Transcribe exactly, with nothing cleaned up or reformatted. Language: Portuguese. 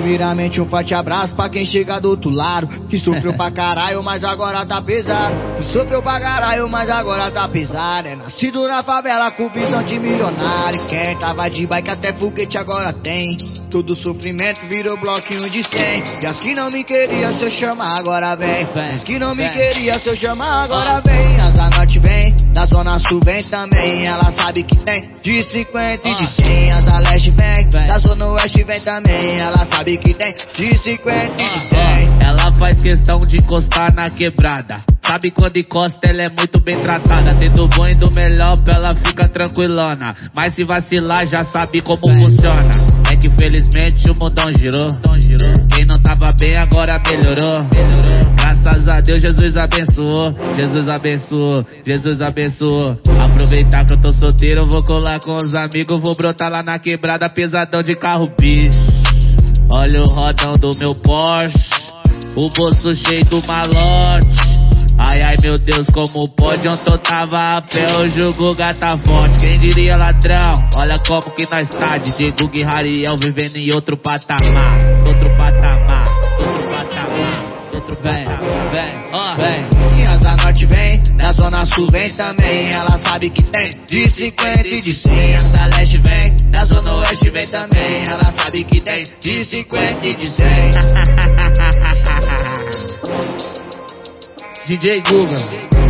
Primeiramente um forte abraço pra quem chega do outro lado, que sofreu pra caralho, mas agora tá pesado. Que sofreu pra caralho, mas agora tá pesado. É nascido na favela com visão de milionário. Quem tava de bike até foguete agora tem. Todo sofrimento virou bloquinho de cem. E as que não me queria, se eu chamar agora vem. As que não me queria, se eu chamar agora vem. As da norte vem, da zona sul vem também. Ela sabe que tem de cinquenta e de cem. As da leste vem, da zona oeste vem também. Ela sabe que tem de cinquenta e de cem. Ela faz questão de encostar na quebrada. Sabe quando encosta, ela é muito bem tratada. Tendo bom e do melhor pra ela fica tranquilona. Mas se vacilar já sabe como funciona. É que felizmente o mundão girou. Quem não tava bem agora melhorou. Graças a Deus Jesus abençoou. Jesus abençoou, Jesus abençoou. Aproveitar que eu tô solteiro, vou colar com os amigos. Vou brotar lá na quebrada pesadão de carro bis. Olha o rodão do meu Porsche, o bolso cheio do malote. Ai, ai, meu Deus, como pode? Ontem eu tava a pé, hoje o Guga tá forte. Quem diria ladrão? Olha como que nós tá. D J Guga e Rariel vivendo em outro patamar. Outro patamar, outro patamar, outro patamar. Vem, ó, vem. E as da norte vem, da zona sul vem também. Ela sabe que tem de cinquenta e de cem. As da leste vem, da zona oeste vem também. Ela sabe que tem de cinquenta e de cem. D J Guga.